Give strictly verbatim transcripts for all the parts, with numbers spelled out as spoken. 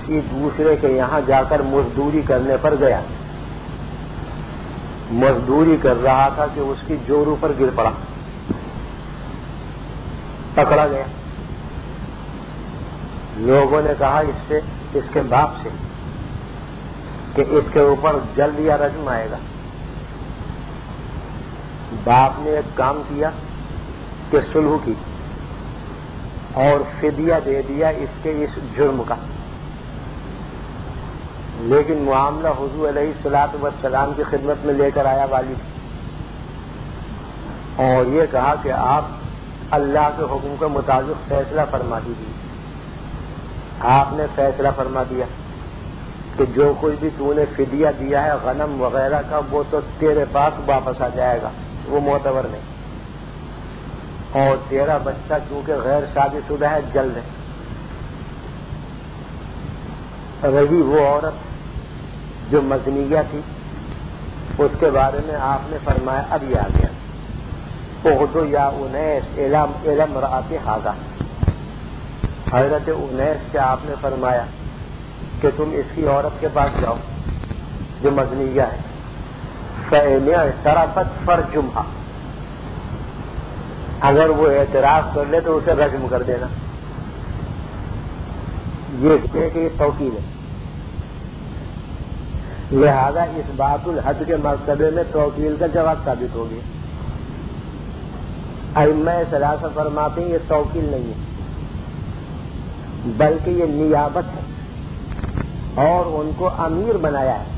کسی دوسرے کے یہاں جا کر مزدوری کرنے پر گیا. مزدوری کر رہا تھا کہ اس کی جورو پر گر پڑا, پکڑا گیا. لوگوں نے کہا اس سے, اس کے باپ سے, کہ اس کے اوپر جلد یا رجم آئے گا. باپ نے ایک کام کیا کہ صلح کی اور فدیہ دے دیا اس کے اس جرم کا. لیکن معاملہ حضور علیہ الصلوۃ والسلام کی خدمت میں لے کر آیا والد, اور یہ کہا کہ آپ اللہ کے حکم کے مطابق فیصلہ فرما دیجیے. آپ نے فیصلہ فرما دیا کہ جو کچھ بھی تو نے فدیہ دیا ہے غنم وغیرہ کا, وہ تو تیرے پاس واپس آ جائے گا, وہ معتبر نہیں. اور تیرا بچہ چونکہ غیر شادی شدہ ہے جلد ہے. رہی وہ عورت جو مزنیہ تھی, اس کے بارے میں آپ نے فرمایا اب یہ آ گیا, اغدو یا انیس الی امرأۃ ھذا. حضرت انیس سے آپ نے فرمایا کہ تم اس کی عورت کے پاس جاؤ جو مزنیہ ہے. فإن اعترفت فرجمھا, اگر وہ اعتراف کر لے تو اسے رجم کر دینا. یہ کہ یہ توکیل ہے. لہذا اس بات الحد کے مرتبے میں توکیل کا جواز ثابت ہو گیا. ائمہ ثلاثہ فرماتے ہیں یہ توکیل نہیں ہے بلکہ یہ نیابت ہے اور ان کو امیر بنایا ہے,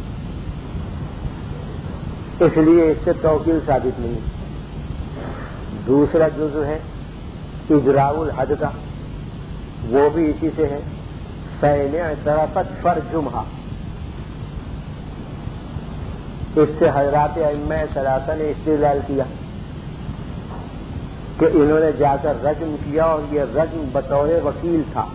اس لیے اس سے توکیل ثابت نہیں ہے. دوسرا جزء ہے اجراء الحد کا, وہ بھی اسی سے ہے. فإن اعترفت فرجمھا, اس سے حضرات ائمہ ثلاثہ نے استدلال کیا کہ انہوں نے جا کر رجم کیا اور یہ رجم بطور وکیل تھا.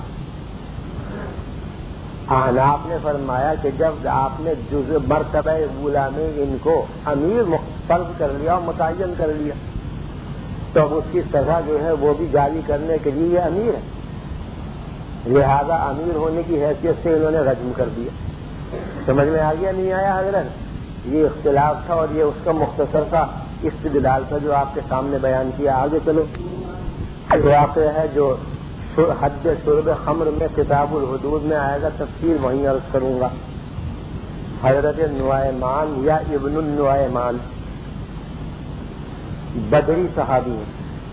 احناف نے فرمایا کہ جب آپ نے جزء مرتبہ اولی میں ان کو امیر فرض کر لیا اور متعین کر لیا تو اب اس کی سزا جو ہے وہ بھی جاری کرنے کے لیے یہ امیر ہے. لہذا امیر ہونے کی حیثیت سے انہوں نے رجم کر دیا. سمجھ میں آ گیا نہیں آیا حضرت؟ یہ اختلاف تھا اور یہ اس کا مختصر تھا استدلال تھا جو آپ کے سامنے بیان کیا. آگے چلو. واقعہ ہے جو حد شرب خمر میں کتاب الحدود میں آئے گا, تفصیل وہیں عرض کروں گا. حضرت نعیمان یا ابن النعیمان بدری صحابی ہیں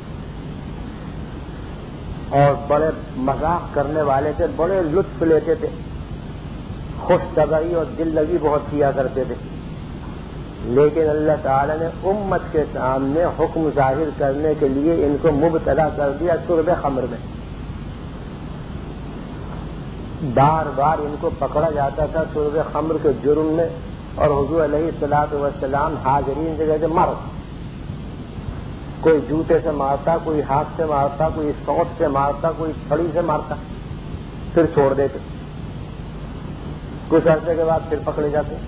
اور بڑے مذاق کرنے والے تھے, بڑے لطف لیتے تھے, خوش طبعی اور دل لگی بہت کیا کرتے تھے. لیکن اللہ تعالی نے امت کے سامنے حکم ظاہر کرنے کے لیے ان کو مبتلا کر دیا شرب خمر میں. بار بار ان کو پکڑا جاتا تھا شرب خمر کے جرم میں, اور حضور علیہ الصلوۃ والسلام حاضرین سے کہتے مارو. کوئی جوتے سے مارتا, کوئی ہاتھ سے مارتا, کوئی سوٹ سے مارتا, کوئی چھڑی سے مارتا, پھر چھوڑ دیتے. کچھ عرصے کے بعد پھر پکڑے جاتے.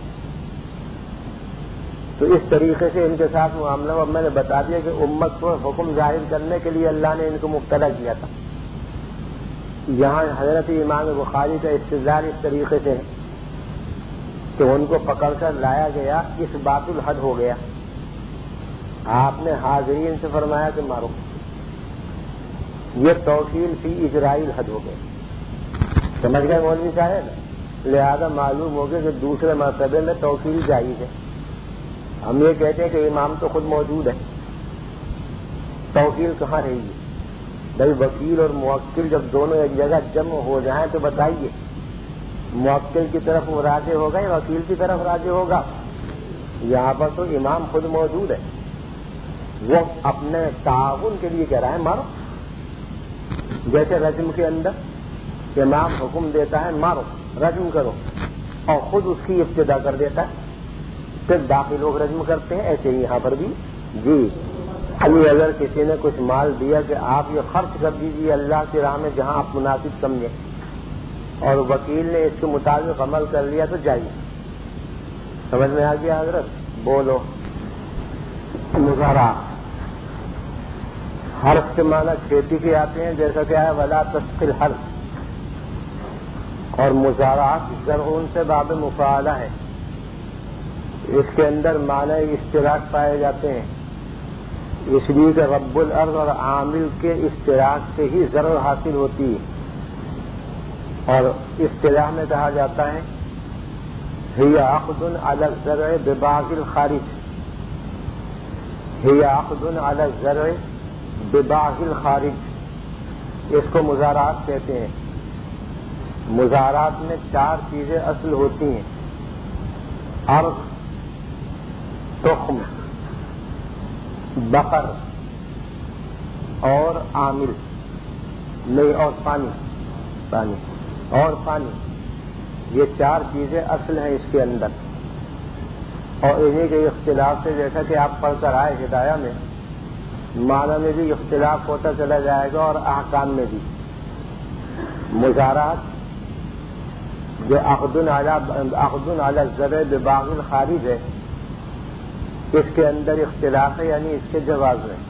تو اس طریقے سے ان کے ساتھ معاملہ اب میں نے بتا دیا کہ امت کو حکم ظاہر کرنے کے لیے اللہ نے ان کو مبتلا کیا تھا. یہاں حضرت امام بخاری کا استدلال اس طریقے سے ہے کہ ان کو پکڑ کر لایا گیا, اس بات الحد ہو گیا. آپ نے حاضرین سے فرمایا کہ مارو, یہ توکیل فی اجراء الحد ہو گئے. سمجھ گئے مولوی صاحب؟ لہذا معلوم ہو گیا کہ دوسرے مرتبے میں توکیل جائز ہے. ہم یہ کہتے ہیں کہ امام تو خود موجود ہے, توکیل کہاں رہی ہے؟ بھائی وکیل اور موکل جب دونوں ایک جگہ جمع ہو جائیں تو بتائیے موکل کی طرف وہ راجع ہوگا یا وکیل کی طرف راجع ہوگا؟ یہاں پر تو امام خود موجود ہے, وہ اپنے تعاون کے لیے کہہ رہا ہے مارو. جیسے رجم کے اندر امام حکم دیتا ہے مارو, رجم کرو, اور خود اس کی ابتدا کر دیتا ہے, پھر باقی لوگ رجم کرتے ہیں. ایسے ہی یہاں پر بھی جی ابھی اگر کسی نے کچھ مال دیا کہ آپ یہ خرچ کر دیجیے اللہ کی راہ میں جہاں آپ مناسب سمجھیں, اور وکیل نے اس کے مطابق عمل کر لیا تو جائیے. سمجھ میں آ گیا حضرت؟ بولو. مزارع حرف کے معنی کھیتی کے آتے ہیں, جیسا کہ آیا ولا تسقل حرف, اور مزارعات زرعون سے باب مفاعلہ ہے، اس کے اندر معنی اشتراک پائے جاتے ہیں، اس لیے کہ رب الارض اور عامل کے اشتراک سے ہی زرع حاصل ہوتی ہے، اور اصطلاح میں کہا جاتا ہے ہی عقد علی الزرع بباغ الخارج، ہی عقد علی الزرع بباغ الخارج، اس کو مزارعات کہتے ہیں۔ مزارعات میں چار چیزیں اصل ہوتی ہیں، ارض، تخم، بقر اور عامل، نہیں اور پانی پانی اور پانی، یہ چار چیزیں اصل ہیں اس کے اندر، اور انہیں کے اختلاف سے جیسا کہ آپ پڑھ کر آئے ہدایہ میں، معنی میں بھی اختلاف ہوتا چلا جائے گا اور احکام میں بھی۔ مزارعات جو عقد علی عقد علی الزرع بباغ الخارج ہے، اس کے اندر اختلاف ہے، یعنی اس کے جواز میں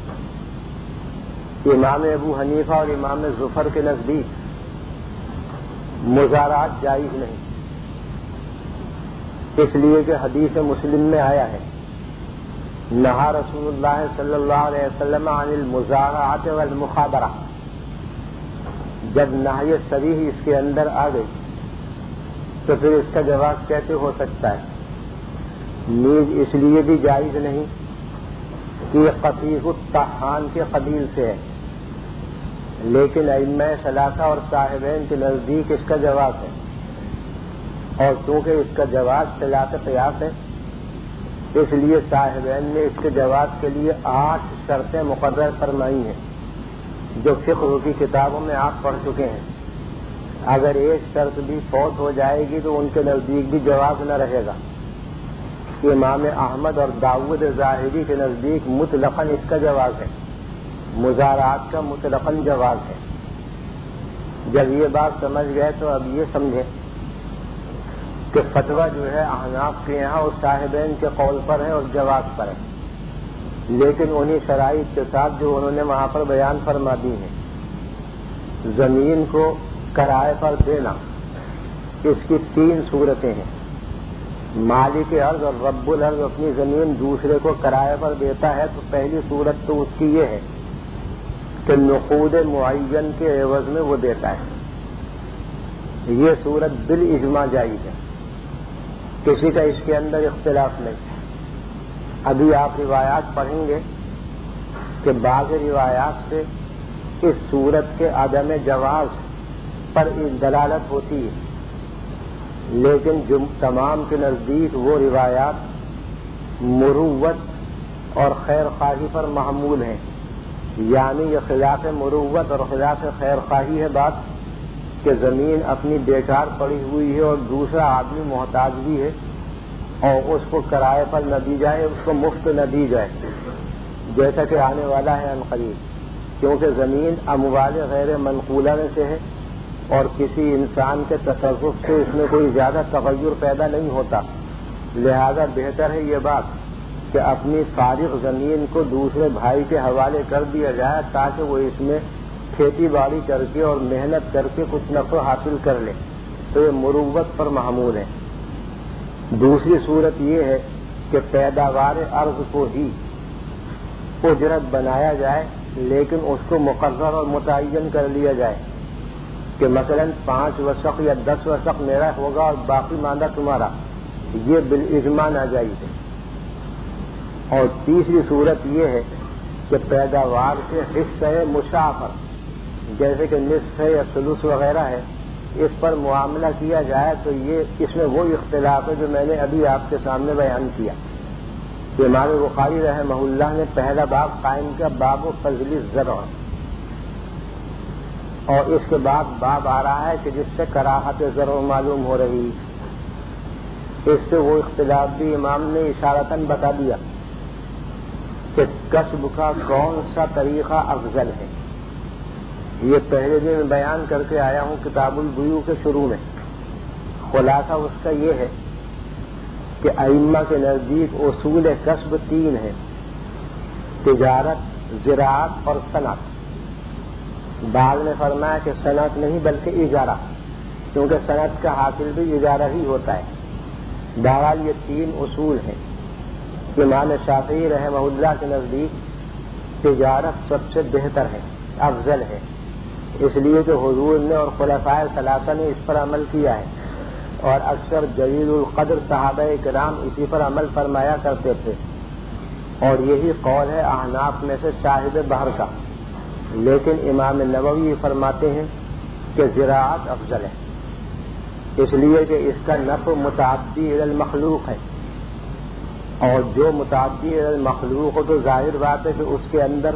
امام ابو حنیفہ اور امام ظفر کے نزدیک مزارعات جائز نہیں، اس لیے کہ حدیث مسلم میں آیا ہے نہا رسول اللہ صلی اللہ علیہ وسلم عن المزارعات والمخابرہ، جب نہی صریح اس کے اندر آ گئی تو پھر اس کا جواز کیسے ہو سکتا ہے؟ نیز اس لیے بھی جائز نہیں کہ یہ قطیع الطحان کے قبیل سے ہے، لیکن ائمہ ثلاثہ اور صاحبین کے نزدیک اس کا جواز ہے، اور چونکہ اس کا جواز خلاف قیاس ہے، اس لیے صاحبین نے اس کے جواز کے لیے آٹھ شرطیں مقرر فرمائی ہیں جو فقہ کی کتابوں میں آپ پڑھ چکے ہیں۔ اگر ایک شرط بھی فوت ہو جائے گی تو ان کے نزدیک بھی جواز نہ رہے گا۔ امام احمد اور داؤد ظاہری کے نزدیک مطلقاً اس کا جواز ہے، مزارعات کا مطلقاً جواز ہے۔ جب یہ بات سمجھ گئے تو اب یہ سمجھیں کہ فتویٰ جو ہے احناف کے یہاں اور صاحبین کے قول پر ہے اور جواز پر ہے، لیکن انہی شرائط کے ساتھ جو انہوں نے وہاں پر بیان فرما دی ہیں۔ زمین کو کرائے پر دینا، اس کی تین صورتیں ہیں۔ مالک ارض اور رب الارض اپنی زمین دوسرے کو کرائے پر دیتا ہے تو پہلی صورت تو اس کی یہ ہے کہ نقود معین کے عوض میں وہ دیتا ہے، یہ صورت بالاجماع جائز ہے، کسی کا اس کے اندر اختلاف نہیں۔ ابھی آپ روایات پڑھیں گے کہ بعض روایات سے اس صورت کے عدم جواز پر دلالت ہوتی ہے، لیکن جو تمام کے نزدیک وہ روایات مروت اور خیر خواہی پر محمول ہیں، یعنی یہ خلاف مروت اور خلاف خیر خواہی ہے بات کہ زمین اپنی بیکار پڑی ہوئی ہے اور دوسرا آدمی محتاج بھی ہے اور اس کو کرائے پر نہ دی جائے، اس کو مفت نہ دی جائے، جیسا کہ آنے والا ہے عنقریب، کیونکہ زمین اموال غیر منقولہ میں سے ہے اور کسی انسان کے تصرف سے اس میں کوئی زیادہ تغیر پیدا نہیں ہوتا، لہذا بہتر ہے یہ بات کہ اپنی فارغ زمین کو دوسرے بھائی کے حوالے کر دیا جائے تاکہ وہ اس میں کھیتی باڑی کر کے اور محنت کر کے کچھ نفع حاصل کر لے، تو یہ مروت پر محمول ہے۔ دوسری صورت یہ ہے کہ پیداوار ارض کو ہی اجرت بنایا جائے، لیکن اس کو مقرر اور متعین کر لیا جائے کہ مثلا پانچ وسق یا دس وسق میرا ہوگا اور باقی ماندہ تمہارا، یہ بالاجماع ناجائز ہے۔ اور تیسری صورت یہ ہے کہ پیداوار کے حصہ مشافر، جیسے کہ نصف ہے یا ثلث وغیرہ ہے، اس پر معاملہ کیا جائے تو یہ اس میں وہ اختلاف ہے جو میں نے ابھی آپ کے سامنے بیان کیا۔ امام بخاری رحمہ اللہ نے پہلا باب قائم کیا باب فضل الزرع، اور اس کے بعد باب آ رہا ہے کہ جس سے کراہت زرع معلوم ہو رہی، اس سے وہ اختلاف بھی امام نے اشارتاً بتا دیا کہ کسب کا کون سا طریقہ افضل ہے۔ یہ پہلے دن بیان کر کے آیا ہوں کتاب البیوع کے شروع میں، خلاصہ اس کا یہ ہے کہ ائمہ کے نزدیک اصول کسب تین ہیں: تجارت، زراعت اور صنعت۔ بعض نے فرمایا کہ صنعت نہیں بلکہ اجارہ، کیونکہ صنعت کا حاصل بھی اجارہ ہی ہوتا ہے۔ بہرحال یہ تین اصول ہیں۔ امام شافعی رحمہ اللہ کے نزدیک تجارت سب سے بہتر ہے، افضل ہے، اس لیے کہ حضور نے اور خلفائے ثلاثہ نے اس پر عمل کیا ہے، اور اکثر جلیل القدر صحابہ کرام اسی پر عمل فرمایا کرتے تھے، اور یہی قول ہے احناف میں سے صاحب بحر کا۔ لیکن امام نووی فرماتے ہیں کہ زراعت افضل ہے، اس لیے کہ اس کا نفع متعدی الی المخلوق ہے، اور جو متعدی الی المخلوق ہو تو ظاہر بات ہے کہ اس کے اندر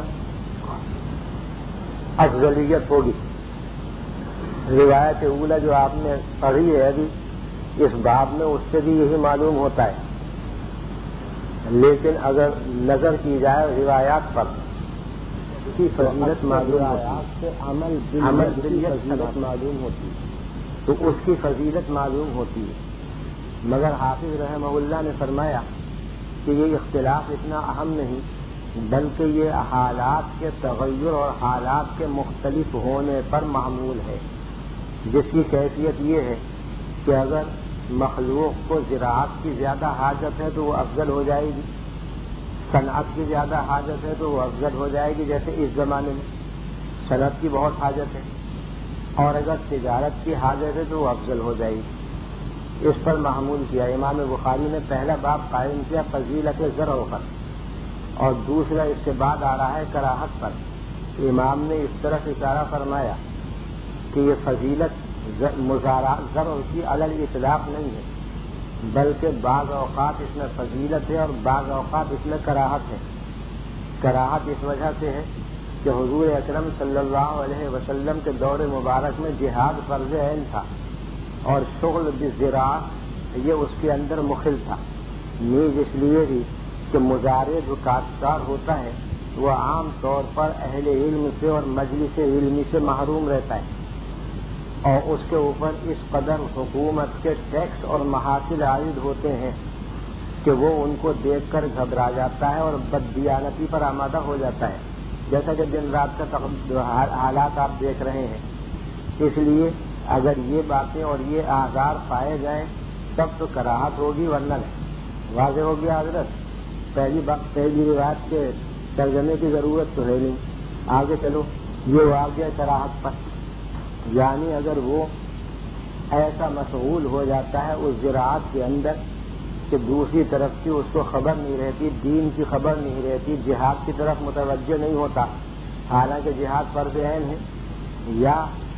افضلیت ہوگی۔ روایت اولا جو آپ نے پڑھی ہے ابھی اس باب میں، اس سے بھی یہی معلوم ہوتا ہے۔ لیکن اگر نظر کی جائے روایات پر، اس کی فضیلت معلوم ہوتی ہے، عمل فضیلت معلوم ہوتی ہے، تو اس کی فضیلت معلوم ہوتی ہے۔ مگر حافظ رحمہ اللہ نے فرمایا کہ یہ اختلاف اتنا اہم نہیں، بلکہ یہ حالات کے تغیر اور حالات کے مختلف ہونے پر معمول ہے، جس کی کیفیت یہ ہے کہ اگر مخلوق کو زراعت کی زیادہ حاجت ہے تو وہ افضل ہو جائے گی، صنعت کی زیادہ حاجت ہے تو وہ افضل ہو جائے گی، جیسے اس زمانے میں صنعت کی بہت حاجت ہے، اور اگر تجارت کی حاجت ہے تو وہ افضل ہو جائے گی۔ اس پر معمول کیا۔ امام بخاری نے پہلا باب قائم کیا فضیلت زرع پر، اور دوسرا اس کے بعد آ رہا ہے کراہت پر۔ امام نے اس طرح اشارہ فرمایا کہ یہ فضیلت زرع کی علی الاطلاق نہیں ہے، بلکہ بعض اوقات اس میں فضیلت ہے اور بعض اوقات اس میں کراہت ہے۔ کراہت اس وجہ سے ہے کہ حضور اکرم صلی اللہ علیہ وسلم کے دور مبارک میں جہاد فرض عین تھا، اور شغل بالزراعت یہ اس کے اندر مخل تھا، نیز اس لیے بھی کہ مزارع جو کاشتکار ہوتا ہے وہ عام طور پر اہل علم سے اور مجلس علمی سے محروم رہتا ہے، اور اس کے اوپر اس قدر حکومت کے ٹیکس اور محاصل عائد ہوتے ہیں کہ وہ ان کو دیکھ کر گھبرا جاتا ہے اور بددیانتی پر آمادہ ہو جاتا ہے، جیسا کہ دن رات کا حالات آپ دیکھ رہے ہیں۔ اس لیے اگر یہ باتیں اور یہ آثار پائے جائیں تب تو کراہت ہوگی، ورنہ نہیں۔ واضح ہو گیا حضرت؟ پہلی بات پہلی روایت کے ترجمے کی ضرورت تو ہے نہیں، آگے چلو۔ یہ واقعہ کراہت پر، یعنی اگر وہ ایسا مشغول ہو جاتا ہے اس زراعت کے اندر کہ دوسری طرف کی اس کو خبر نہیں رہتی، دین کی خبر نہیں رہتی، جہاد کی طرف متوجہ نہیں ہوتا، حالانکہ جہاد فرض عین ہے، یا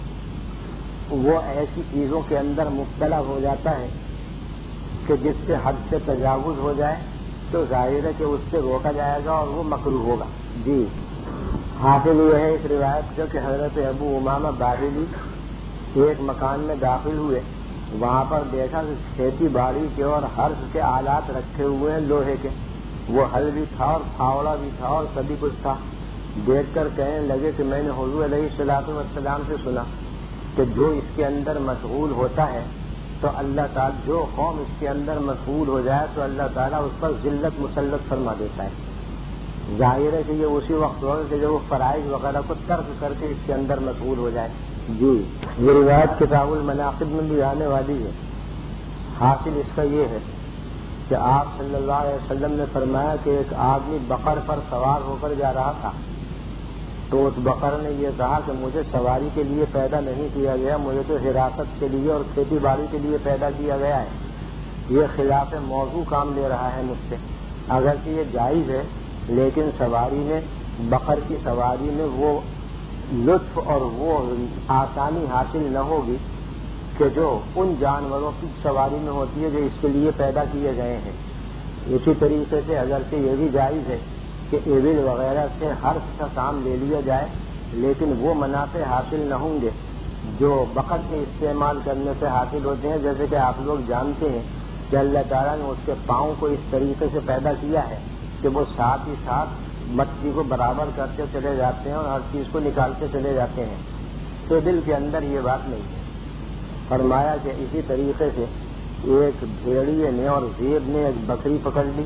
وہ ایسی چیزوں کے اندر مبتلا ہو جاتا ہے کہ جس سے حد سے تجاوز ہو جائے، تو ظاہر ہے کہ اس سے روکا جائے گا اور وہ مکروہ ہوگا۔ جی حاصل یہ ہے اس روایت کا کہ حضرت ابو امامہ باہلی ایک مکان میں داخل ہوئے، وہاں پر دیکھا کہ کھیتی باڑی کے اور حرث کے آلات رکھے ہوئے ہیں لوہے کے، وہ ہل بھی تھا اور پھاوڑا بھی تھا اور سبھی کچھ تھا۔ دیکھ کر کہنے لگے کہ میں نے حضور علیہ الصلوۃ والسلام سے سنا کہ جو اس کے اندر مشغول ہوتا ہے تو اللہ تعالیٰ، جو قوم اس کے اندر مشغول ہو جائے تو اللہ تعالیٰ اس پر ذلت مسلط فرما دیتا ہے۔ ظاہر ہے کہ یہ اسی وقت ہوگا کہ جب وہ فرائض وغیرہ کو ترک کر کے اس کے اندر مشغول ہو جائے۔ جی یہ روایت کتاب المناقب میں بھی آنے والی ہے۔ حاصل اس کا یہ ہے کہ آپ صلی اللہ علیہ وسلم نے فرمایا کہ ایک آدمی بقر پر سوار ہو کر جا رہا تھا، تو اس بقر نے یہ کہا کہ مجھے سواری کے لیے پیدا نہیں کیا گیا، مجھے تو حراست کے لیے اور کھیتی باڑی کے لیے پیدا کیا گیا ہے۔ یہ خلاف موضوع کام لے رہا ہے مجھ سے، اگرچہ یہ جائز ہے، لیکن سواری میں، بقر کی سواری میں وہ لطف اور وہ آسانی حاصل نہ ہوگی کہ جو ان جانوروں کی سواری میں ہوتی ہے جو اس کے لیے پیدا کیے گئے ہیں۔ اسی طریقے سے اگرچہ یہ بھی جائز ہے کہ ایبل وغیرہ سے حرث کا کام لے لیا جائے، لیکن وہ منافع حاصل نہ ہوں گے جو بقر کے استعمال کرنے سے حاصل ہوتے ہیں، جیسے کہ آپ لوگ جانتے ہیں کہ اللہ تعالیٰ نے اس کے پاؤں کو اس طریقے سے پیدا کیا ہے کہ وہ ساتھ ہی ساتھ مٹی کو برابر کرتے چلے جاتے ہیں اور ہر چیز کو نکالتے چلے جاتے ہیں۔ تو دل کے اندر یہ بات نہیں ہے۔ فرمایا کہ اسی طریقے سے ایک بھیڑیے نے اور زیب نے ایک بکری پکڑ لی،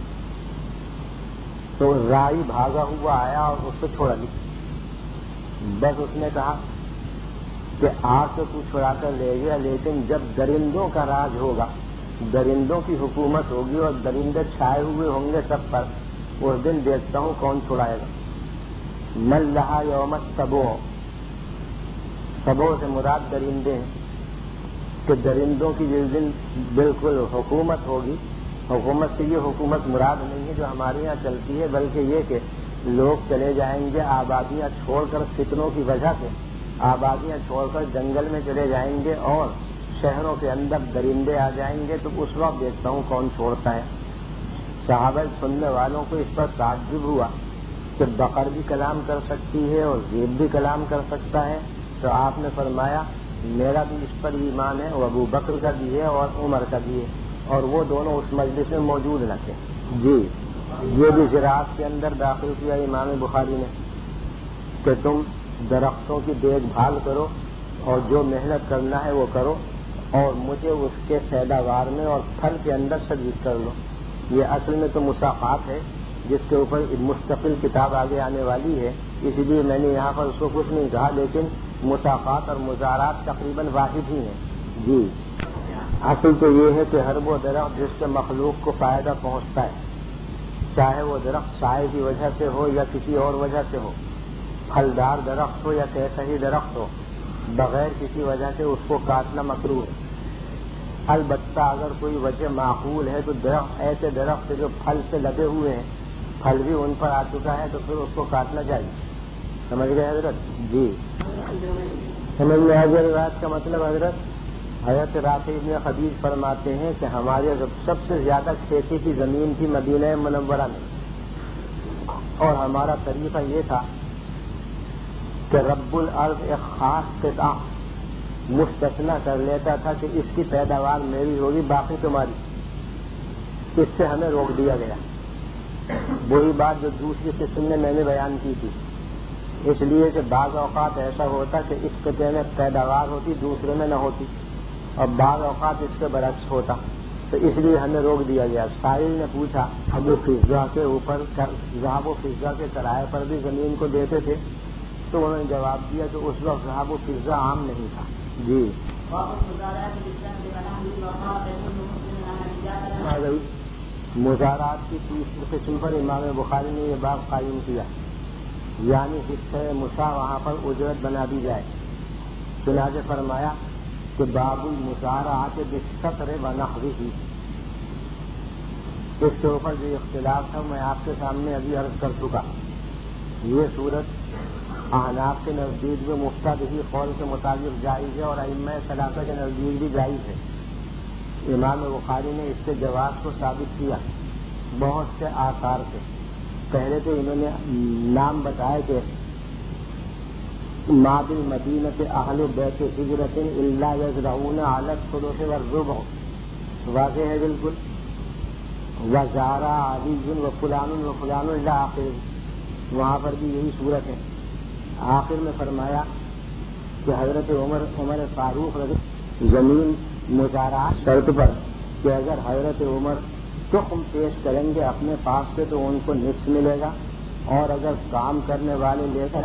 تو رائی بھاگا ہوا آیا اور اس کو چھوڑا لی۔ بس اس نے کہا کہ آگ سے تو چھڑا کر لے گیا، لیکن جب درندوں کا راج ہوگا، درندوں کی حکومت ہوگی اور درندے چھائے ہوئے ہوں گے سب پر، اس دن دیکھتا ہوں کون چھڑائے گا۔ من لہا یوم السبو، سبو سے مراد درندے ہیں کہ درندوں کی جس دن بالکل حکومت ہوگی، حکومت سے یہ حکومت مراد نہیں ہے جو ہمارے یہاں چلتی ہے، بلکہ یہ کہ لوگ چلے جائیں گے آبادیاں چھوڑ کر، فتنوں کی وجہ سے آبادیاں چھوڑ کر جنگل میں چلے جائیں گے اور شہروں کے اندر درندے آ جائیں گے، تو اس وقت دیکھتا ہوں کون چھوڑتا ہے۔ صحابہ سننے والوں کو اس پر تعجب ہوا کہ بقر بھی کلام کر سکتی ہے اور ذیب بھی کلام کر سکتا ہے، تو آپ نے فرمایا میرا بھی اس پر ایمان ہے، وہ ابو بکر کا بھی ہے اور عمر کا بھی ہے، اور وہ دونوں اس مجلس میں موجود نہ تھے۔ جی یہ بھی زراعت کے اندر داخل کیا امام بخاری نے کہ تم درختوں کی دیکھ بھال کرو اور جو محنت کرنا ہے وہ کرو، اور مجھے اس کے پیداوار میں اور پھل کے اندر شریک کر لو۔ یہ اصل میں تو مساقات ہے، جس کے اوپر مستقل کتاب آگے آنے والی ہے، اس لیے میں نے یہاں پر اس کو کچھ نہیں کہا، لیکن مساقات اور مزارات تقریباً واحد ہی ہیں۔ جی اصل تو یہ ہے کہ ہر وہ درخت جس سے مخلوق کو فائدہ پہنچتا ہے، چاہے وہ درخت سائے کی وجہ سے ہو یا کسی اور وجہ سے ہو، پھلدار درخت ہو یا کیسا ہی درخت ہو، بغیر کسی وجہ سے اس کو کاٹنا مکروہ ہے۔ البتہ اگر کوئی وجہ معقول ہے تو درخت ایسے درخت جو پھل سے لگے ہوئے ہیں، پھل بھی ان پر آ چکا ہے، تو پھر اس کو کاٹنا چاہیے۔ سمجھ گئے حضرت؟ جی سمجھ میں آ گیا روایت کا مطلب حضرت؟ حضرت رافع ابن خدیج فرماتے ہیں کہ ہمارے سب سے زیادہ کھیتی کی زمین تھی مدینہ منورہ میں، اور ہمارا طریقہ یہ تھا کہ رب الارض ایک خاص قطعہ مستثنا کر لیتا تھا کہ اس کی پیداوار میری ہوگی، باقی تمہاری۔ اس سے ہمیں روک دیا گیا۔ وہی بات جو دوسری قسم میں میں نے بیان کی تھی، اس لیے کہ بعض اوقات ایسا ہوتا کہ اس قطعے میں پیداوار ہوتی، دوسرے میں نہ ہوتی، اور بعض اوقات اس کے برعکس ہوتا، تو اس لیے ہمیں روک دیا گیا۔ سائل نے پوچھا ابو فضا کے اوپر، ذهب و فضا کے کرائے پر بھی زمین کو دیتے تھے؟ تو انہوں نے جواب دیا کہ اس وقت ذهب و فضا عام نہیں تھا۔ جی مزارات کی تیسری قسم پر امام بخاری نے یہ باب قائم کیا، یعنی حصہ مسا وہاں پر اجرت بنا دی جائے۔ چنانچہ فرمایا کہ باب المزارعات بالسطر ونحوه، اس کے اوپر جو اختلاف تھا میں آپ کے سامنے ابھی عرض کر چکا۔ یہ صورت احناف کے نزدیک بھی مفتدی قول کے مطابق جائز ہے، اور ائمہ ثلاثہ کے نزدیک بھی جائز ہے۔ امام بخاری نے اس کے جواز کو ثابت کیا بہت سے آثار سے۔ پہلے تو انہوں نے نام بتایا کہ ما بالمدینۃ اہل بیت ہجرۃ الا یزرعون علی الثلث والربع، واضح ہے بالکل۔ وزارع علی وفلان وفلان الی آخر، وہاں پر بھی یہی صورت ہے۔ آخر میں فرمایا کہ حضرت عمر عمر فاروق رضی زمین مزارعات شرط پر کہ اگر حضرت عمر تخم پیش کریں گے اپنے پاس سے تو ان کو نصف ملے گا، اور اگر کام کرنے والے لے کر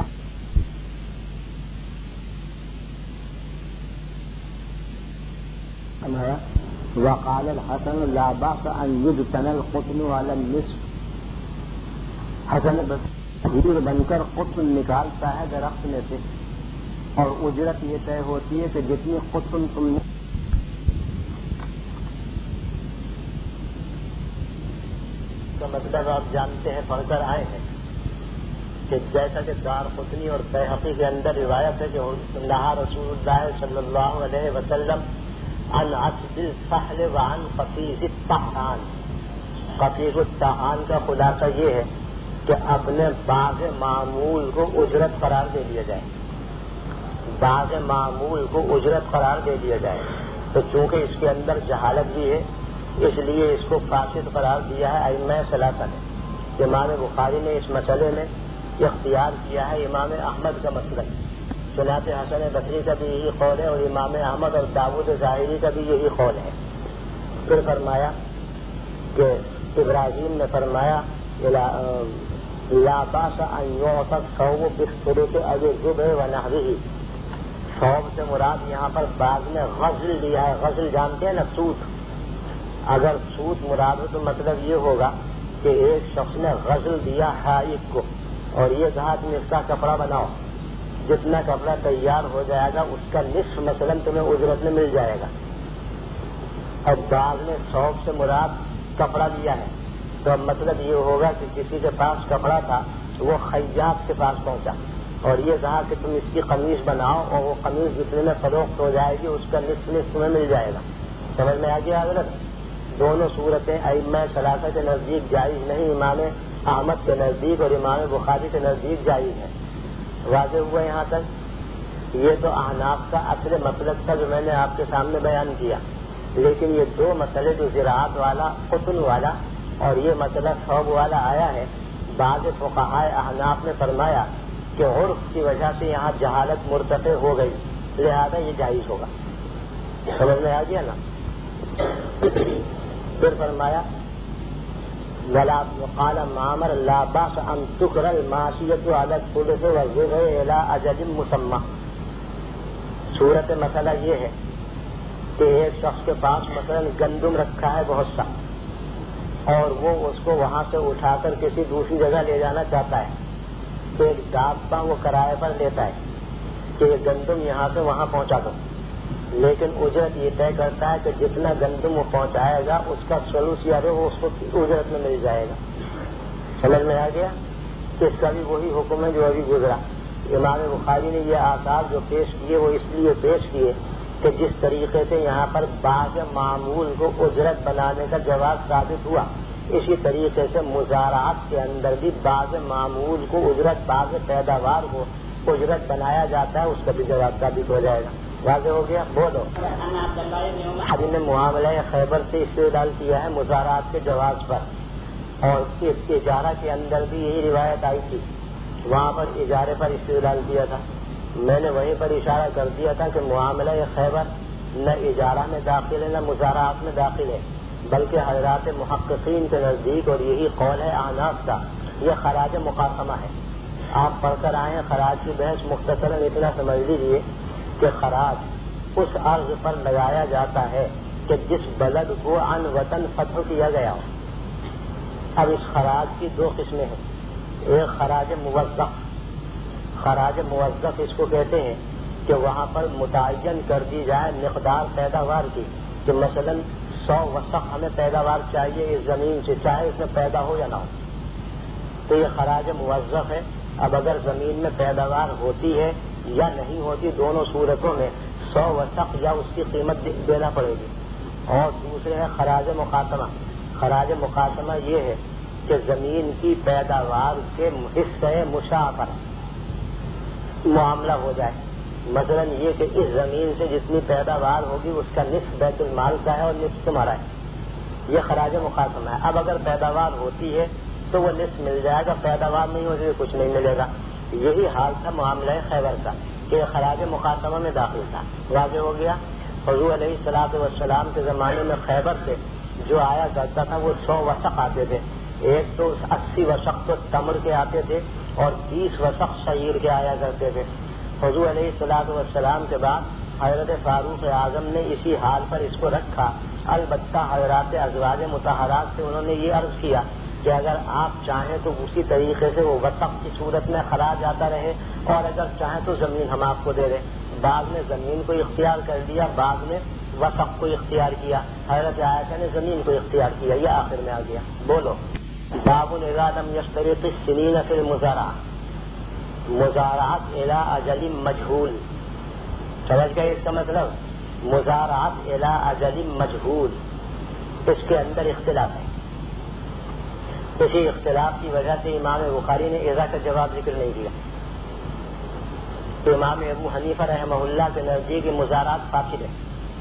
وقال الحسن لا باس ان يدتن القطن على النصف، حسن بصری بن کر قطن نکالتا ہے درخت میں سے، اور اجرت یہ طے ہوتی ہے کہ جتنی قطن تم نے کا مطلب آپ جانتے ہیں، پڑھ کر آئے ہیں کہ جیسا کہ دار قطنی اور بیہقی کے اندر روایت ہے کہ نہا رسول اللہ صلی اللہ علیہ وسلم عن عصب الفحل وعن قفیز الطحان۔ قفیز الطحان کا خلاصہ یہ ہے کہ اپنے باغ معمول کو اجرت قرار دے دیا جائے، باغ معمول کو اجرت قرار دے دیا جائے۔ تو چونکہ اس کے اندر جہالت بھی ہے، اس لیے اس کو فاسد قرار دیا ہے ائمہ ثلاثہ نے۔ امام بخاری نے اس مسئلے میں اختیار کیا ہے امام احمد کا مسلک، چنانچہ حسن بصری کا بھی یہی قول ہے، اور امام احمد اور داؤد ظاہری کا بھی یہی قول ہے۔ پھر فرمایا کہ ابراہیم نے فرمایا لا باس ان یعطى الثوب بالثلث او الربع ونحوه، صوب سے مراد یہاں پر بعض نے غزل لیا ہے. غزل جانتے ہیں نا، سوت. اگر سوت مراد ہو تو مطلب یہ ہوگا کہ ایک شخص نے غزل دیا حائق کو اور یہ کہا تم اس کا کپڑا بناؤ، جتنا کپڑا تیار ہو جائے گا اس کا نصف مثلاً تمہیں اجرت میں مل جائے گا. اور بعض نے صوب سے مراد کپڑا لیا ہے تو اب مطلب یہ ہوگا کہ کسی کے پاس کپڑا تھا وہ خیاط کے پاس پہنچا اور یہ کہا کہ تم اس کی قمیص بناؤ اور وہ قمیص جتنے میں فروخت ہو جائے گی اس کا نصف نصف تمہیں مل جائے گا. سمجھ میں آ گیا حضرت؟ دونوں صورتیں ائمہ ثلاثہ کے نزدیک جائز نہیں، امام احمد کے نزدیک اور امام بخاری کے نزدیک جائز ہے. واضح ہوا یہاں تک؟ یہ تو احناف کا اصل مطلب تھا جو میں نے آپ کے سامنے بیان کیا. لیکن یہ دو مسئلے جو زراعت والا، قطن والا اور یہ مسئلہ ثوب والا آیا ہے، بعض فقہائے احناف نے فرمایا کہ عرف کی وجہ سے یہاں جہالت مرتفع ہو گئی، لہذا یہ جائز ہوگا. سمجھ میں آ گیا نا؟ پھر فرمایا ولا قال معمر لا باس ان تكر الماشيه على الثلث والربع الى اجل مسمى. صورت مسئلہ یہ ہے کہ ایک شخص کے پاس مثلا گندم رکھا ہے بہت سا اور وہ اس کو وہاں سے اٹھا کر کسی دوسری جگہ لے جانا چاہتا ہے تو ایک ڈاکپا وہ کرائے پر لیتا ہے کہ یہ گندم یہاں سے وہاں پہنچا دو، لیکن اجرت یہ طے کرتا ہے کہ جتنا گندم وہ پہنچائے گا اس کا سلوس یا وہ اس کو اجرت میں مل جائے گا. سمجھ میں آ گیا؟ اس کا بھی وہی حکم ہے جو ابھی گزرا. امام بخاری نے یہ آثار جو پیش کیے وہ اس لیے پیش کیے کہ جس طریقے سے یہاں پر بعض معمول کو اجرت بنانے کا جواز ثابت ہوا، اسی طریقے سے مزارعات کے اندر بھی بعض معمول کو اجرت، بعض پیداوار کو اجرت بنایا جاتا ہے، اس کا بھی جواز ثابت ہو جائے گا. واضح ہو گیا؟ بولو. حدیث نے معاملہ خیبر سے استدلال کیا ہے مزارعات کے جواز پر، اور اس اجارہ کے اندر بھی یہی روایت آئی تھی، وہاں پر اجارے پر استدلال کیا تھا. میں نے وہیں پر اشارہ کر دیا تھا کہ معاملہ خیبر نہ اجارہ میں داخل ہے نہ مزارعات میں داخل ہے، بلکہ حضرات محققین کے نزدیک، اور یہی قول ہے احناف کا، یہ خراج مقاسمہ ہے. آپ پڑھ کر آئے ہیں خراج کی بحث، مختصراً اتنا سمجھ لیجیے کہ خراج اس عرض پر لگایا جاتا ہے کہ جس بلد کو عن وطن فتح کیا گیا ہو. اب اس خراج کی دو قسمیں ہیں، ایک خراج موظف. خراج موظف اس کو کہتے ہیں کہ وہاں پر متعین کر دی جائے مقدار پیداوار کی، کہ مثلاً سو وسق ہمیں پیداوار چاہیے اس زمین سے، چاہے اس میں پیدا ہو یا نہ ہو، تو یہ خراج موظف ہے. اب اگر زمین میں پیداوار ہوتی ہے یا نہیں ہوتی، دونوں صورتوں میں سو وسق یا اس کی قیمت دینا پڑے گی. اور دوسرے ہے خراج مقاسمہ. خراج مقاسمہ یہ ہے کہ زمین کی پیداوار کے حصے مشاع پر معاملہ ہو جائے. مثلا یہ کہ اس زمین سے جتنی پیداوار ہوگی اس کا نصف بیت المال کا ہے اور نصف تمہارا ہے، یہ خراج مقاسمہ ہے. اب اگر پیداوار ہوتی ہے تو وہ نصف مل جائے گا، پیداوار نہیں ہوتی تو کچھ نہیں ملے گا. یہی حال تھا معاملہ خیبر کا کہ خراج مقاسمہ میں داخل تھا. واضح ہو گیا؟ حضور علیہ الصلوۃ والسلام کے زمانے میں خیبر سے جو آیا کرتا تھا وہ سو وسق آتے تھے. ایک تو اسی وسق تو تمر کے آتے تھے اور تیس وسق شعیر کے آیا کرتے تھے. حضور علیہ الصلوۃ والسلام کے بعد حضرت فاروق اعظم نے اسی حال پر اس کو رکھا. البتہ حضرات ازواج مطہرات سے انہوں نے یہ عرض کیا کہ اگر آپ چاہیں تو اسی طریقے سے وہ وسق کی صورت میں خراج آتا رہے، اور اگر چاہیں تو زمین ہم آپ کو دے دیں. بعض نے زمین کو اختیار کر لیا، بعض نے وسق کو اختیار کیا. حضرت عائشہ نے زمین کو اختیار کیا. یہ آخر میں آ گیا. بولو. باب اذا لم يشترط السنين في المزارعة، مزارعت الى اجل مجهول. سمجھ گئے اس کا مطلب؟ مزارعت الى اجل مجهول، اس کے اندر اختلاف ہے. اسی اختلاف کی وجہ سے امام بخاری نے اذا کا جواب ذکر نہیں کیا. امام ابو حنیفہ رحمہ اللہ کے نزدیک مزارعت فاسد ہے،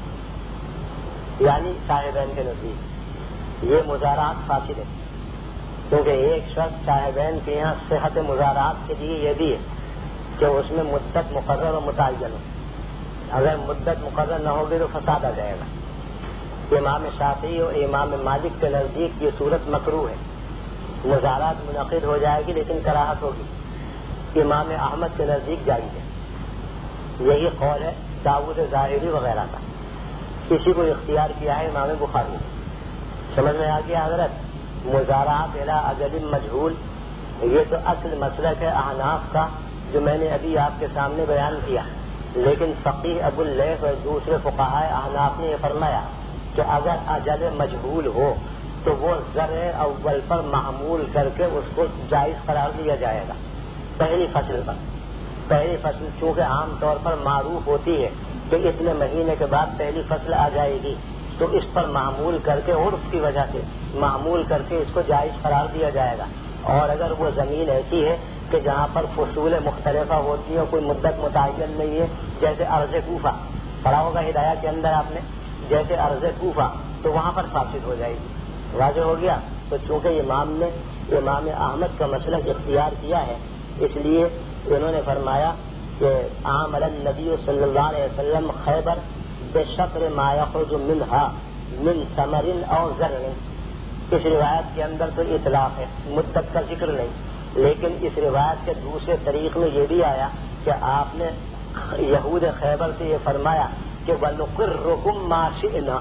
یعنی صاحبین کے نزدیک یہ مزارعت فاسد ہے، کیونکہ ایک شخص صاحبین کے یہاں صحت مزارعات کے لیے یہ بھی ہے کہ اس میں مدت مقرر و متعین ہو. اگر مدت مقرر نہ ہوگی تو فساد آ جائے گا. امام شافعی اور امام مالک کے نزدیک یہ صورت مکروہ ہے، مزارعات منعقد ہو جائے گی لیکن کراہت ہوگی. امام احمد کے نزدیک جائز ہے. یہی قول ہے داؤد ظاہری وغیرہ کا، اسی کو اختیار کیا ہے امام بخاری نے. سمجھ میں آ گیا حضرت؟ مزارعات الی اجل مجہول یہ تو اصل مسلک ہے احناف کا جو میں نے ابھی آپ کے سامنے بیان کیا. لیکن فقیہ ابو اللیث اور دوسرے فقہاء احناف نے یہ فرمایا کہ اگر اجل مجہول ہو تو وہ زرع اول پر معمول کر کے اس کو جائز قرار دیا جائے گا. پہلی فصل پر پہلی فصل چونکہ عام طور پر معروف ہوتی ہے کہ اتنے مہینے کے بعد پہلی فصل آ جائے گی تو اس پر معمول کر کے عرف کی وجہ سے معمول کر کے اس کو جائز قرار دیا جائے گا. اور اگر وہ زمین ایسی ہے کہ جہاں پر فصول مختلفہ ہوتی ہیں کوئی مدت متعین نہیں ہے، جیسے ارض کوفہ پڑھا ہوگا ہدایہ کے اندر آپ نے، جیسے ارض کوفہ، تو وہاں پر فاسد ہو جائے گی. واضح ہو گیا؟ تو چونکہ امام نے امام احمد کا مسلک اختیار کیا ہے اس لیے انہوں نے فرمایا کہ عامل النبی صلی اللہ علیہ وسلم خیبر بشطر ما یخرج منہا من ثمر اور زرع. اس روایت کے اندر تو اطلاق ہے، مدت کا ذکر نہیں، لیکن اس روایت کے دوسرے طریق میں یہ بھی آیا کہ آپ نے یہود خیبر سے یہ فرمایا کہ وَنُقِرُّكُمْ مَا شِئْنَا،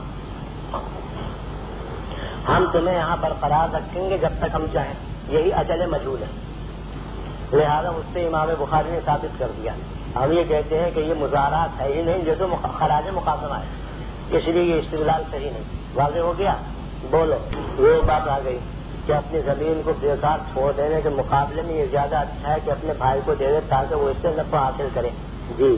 ہم تمہیں یہاں برقرار رکھیں گے جب تک ہم چاہیں. یہی اجل مجہول ہے، لہذا اس سے امام بخاری نے ثابت کر دیا. ہم یہ کہتے ہیں کہ یہ مزارات ہے ہی نہیں، جو تو خراج مقاسمہ ہے، اس لیے یہ استدلال صحیح نہیں. واضح ہو گیا؟ بولو. یہ بات آ گئی کہ اپنی زمین کو بیکار چھوڑ دینے کے مقابلے میں یہ زیادہ اچھا ہے کہ اپنے بھائی کو دے دے تاکہ وہ اس سے نفع حاصل کرے. جی،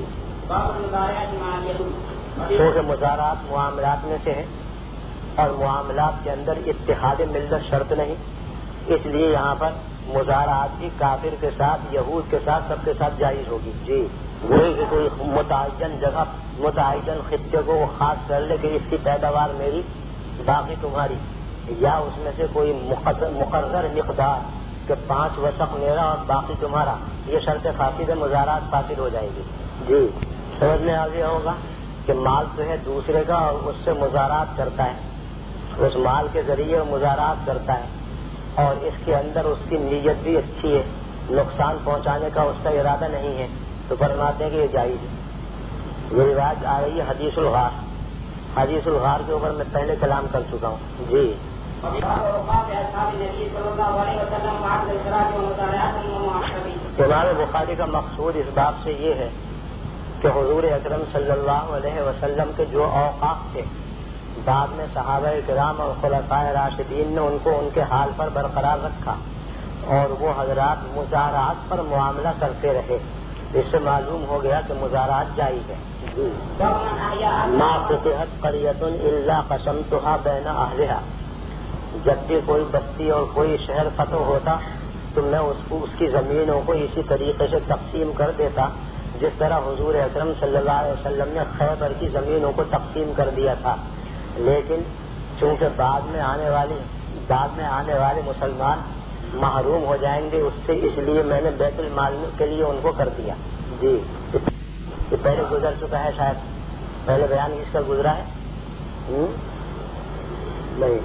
کیونکہ مزارات معاملات میں سے ہے اور معاملات کے اندر اتحاد ملت شرط نہیں، اس لیے یہاں پر مزارات بھی کافر کے ساتھ، یہود کے ساتھ، سب کے ساتھ جائز ہوگی. جی، وہی کہ کوئی متعین جگہ متعین خطے کو وہ خاص کر لے کہ اس کی پیداوار میری باقی تمہاری، یا اس میں سے کوئی مقرر مقدار کہ پانچ وسق میرا اور باقی تمہارا، یہ شرط فاسد ہے، مزارات فاسد ہو جائے گی. جی، سمجھ میں آ گیا ہوگا کہ مال تو ہے دوسرے کا اور اس سے مزارات کرتا ہے، اس مال کے ذریعے مزارات کرتا ہے اور اس کے اندر اس کی نیت بھی اچھی ہے، نقصان پہنچانے کا اس کا ارادہ نہیں ہے، تو فرماتے ہیں کہ یہ جائز ہے. یہ روایت آ رہی ہے حدیث الغار. حدیث الغار کے اوپر میں پہلے کلام کر چکا ہوں. جی، امام بخاری کا مقصود اس بات سے یہ ہے کہ حضور اکرم صلی اللہ علیہ وسلم کے جو اوقاف تھے بعد میں صحابہ کرام اور خلفائے راشدین نے ان کو ان کے حال پر برقرار رکھا اور وہ حضرات مزارات پر معاملہ کرتے رہے. اس سے معلوم ہو گیا کہ مزارات جائز ہے. ما فتحت قریۃ الا قسمتها بین اہلھا، جب بھی کوئی بستی اور کوئی شہر فتح ہوتا تو میں اس کو اس کی زمینوں کو اسی طریقے سے تقسیم کر دیتا جس طرح حضور اکرم صلی اللہ علیہ وسلم نے خیبر کی زمینوں کو تقسیم کر دیا تھا. لیکن چونکہ بعد میں آنے والی بعد میں آنے والے مسلمان محروم ہو جائیں گے اس سے، اس لیے میں نے بیت المال کے لیے ان کو کر دیا. جی، یہ پہلے گزر چکا ہے، شاید پہلے بیان اس کا گزرا ہے نہیں،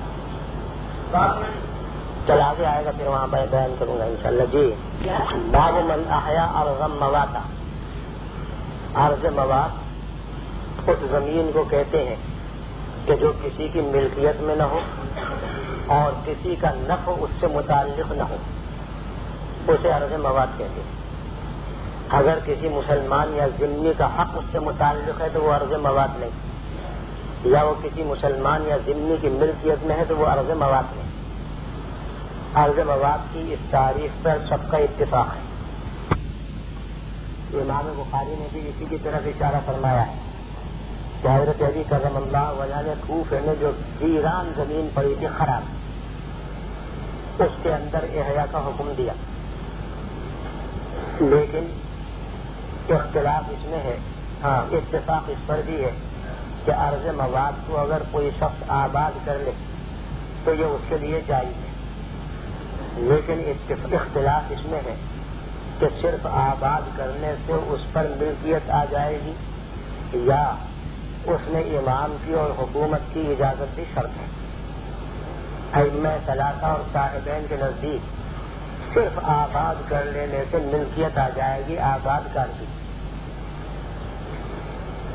چل آگے آئے گا پھر وہاں پر بیان کروں گا انشاءاللہ. جی، باب من احیا ارض مواتا. ارض موات اس زمین کو کہتے ہیں کہ جو کسی کی ملکیت میں نہ ہو اور کسی کا نفع اس سے متعلق نہ ہو، اسے ارض موات کہتے ہیں. اگر کسی مسلمان یا ذمہ کا حق اس سے متعلق ہے تو وہ ارض موات نہیں، یا وہ کسی مسلمان یا ذمہ کی ملکیت میں ہے تو وہ ارض موات نہیں. ارض موات کی اس تعریف پر سب کا اتفاق ہے. امام بخاری نے بھی اسی کی طرف اشارہ فرمایا ہے کہ حضرت علی کرم اللہ وجہ نے کوفے میں جو ویران زمین پڑی تھی خراب، اس کے اندر احیا کا حکم دیا. لیکن اختلاف اس میں ہے، ہاں اتفاق اس پر بھی ہے کہ ارض مواد کو اگر کوئی شخص آباد کر لے تو یہ اس کے لیے جائز ہے. لیکن اختلاف اس میں ہے کہ صرف آباد کرنے سے اس پر ملکیت آ جائے گی یا اس میں امام کی اور حکومت کی اجازت بھی شرط ہے. ائمہ ثلاثہ اور صاحبین کے نزدیک صرف آباد کر لینے سے ملکیت آ جائے گی آباد کر دی،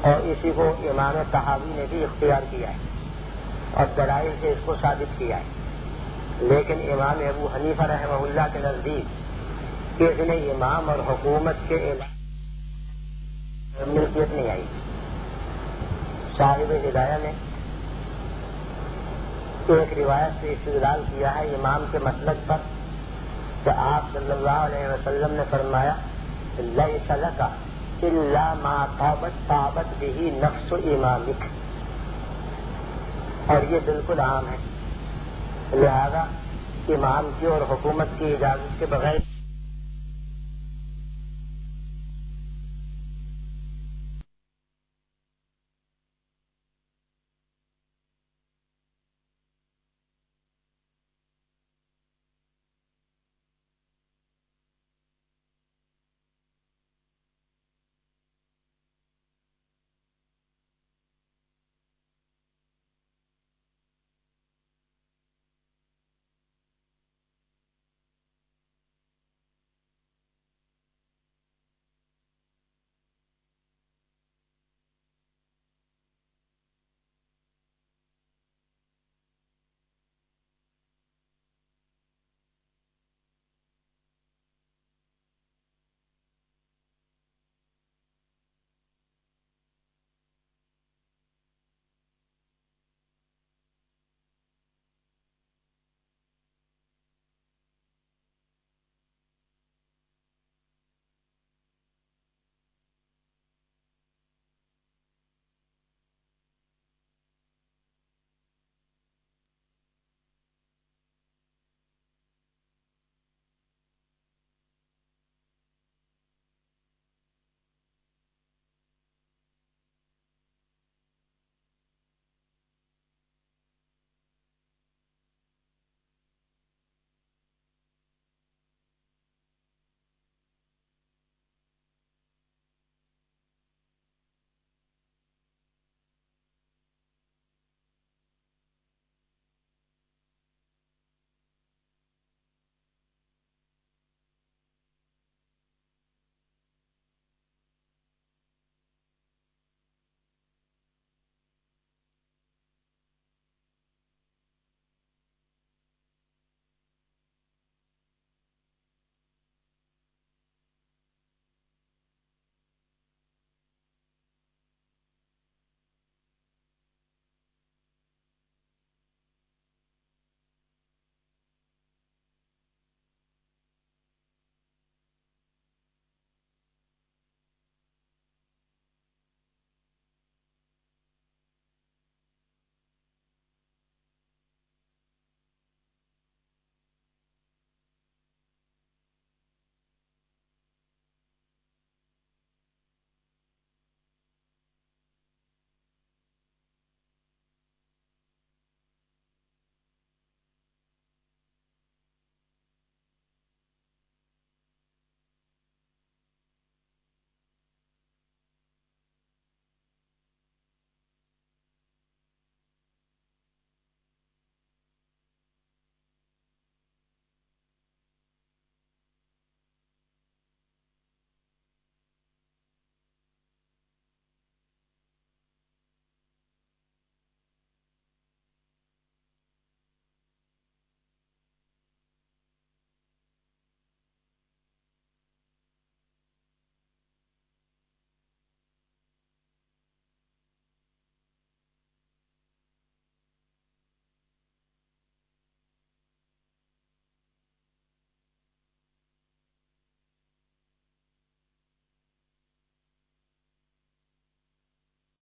اور اسی کو امام طحاوی نے بھی اختیار کیا ہے اور دلائل سے اس کو ثابت کیا ہے، لیکن امام ابو حنیفہ رحمہ اللہ کے نزدیک اذن امام اور حکومت کے ملکیت نہیں آئی۔ صاحب ہدایہ نے ایک روایت سے استدلال کیا ہے امام کے مسلک پر کہ آپ صلی اللہ علیہ وسلم نے فرمایا لیس لک الا ما طابت طابت به نفس امامک، اور یہ بالکل عام ہے، لہذا امام کی اور حکومت کی اجازت کے بغیر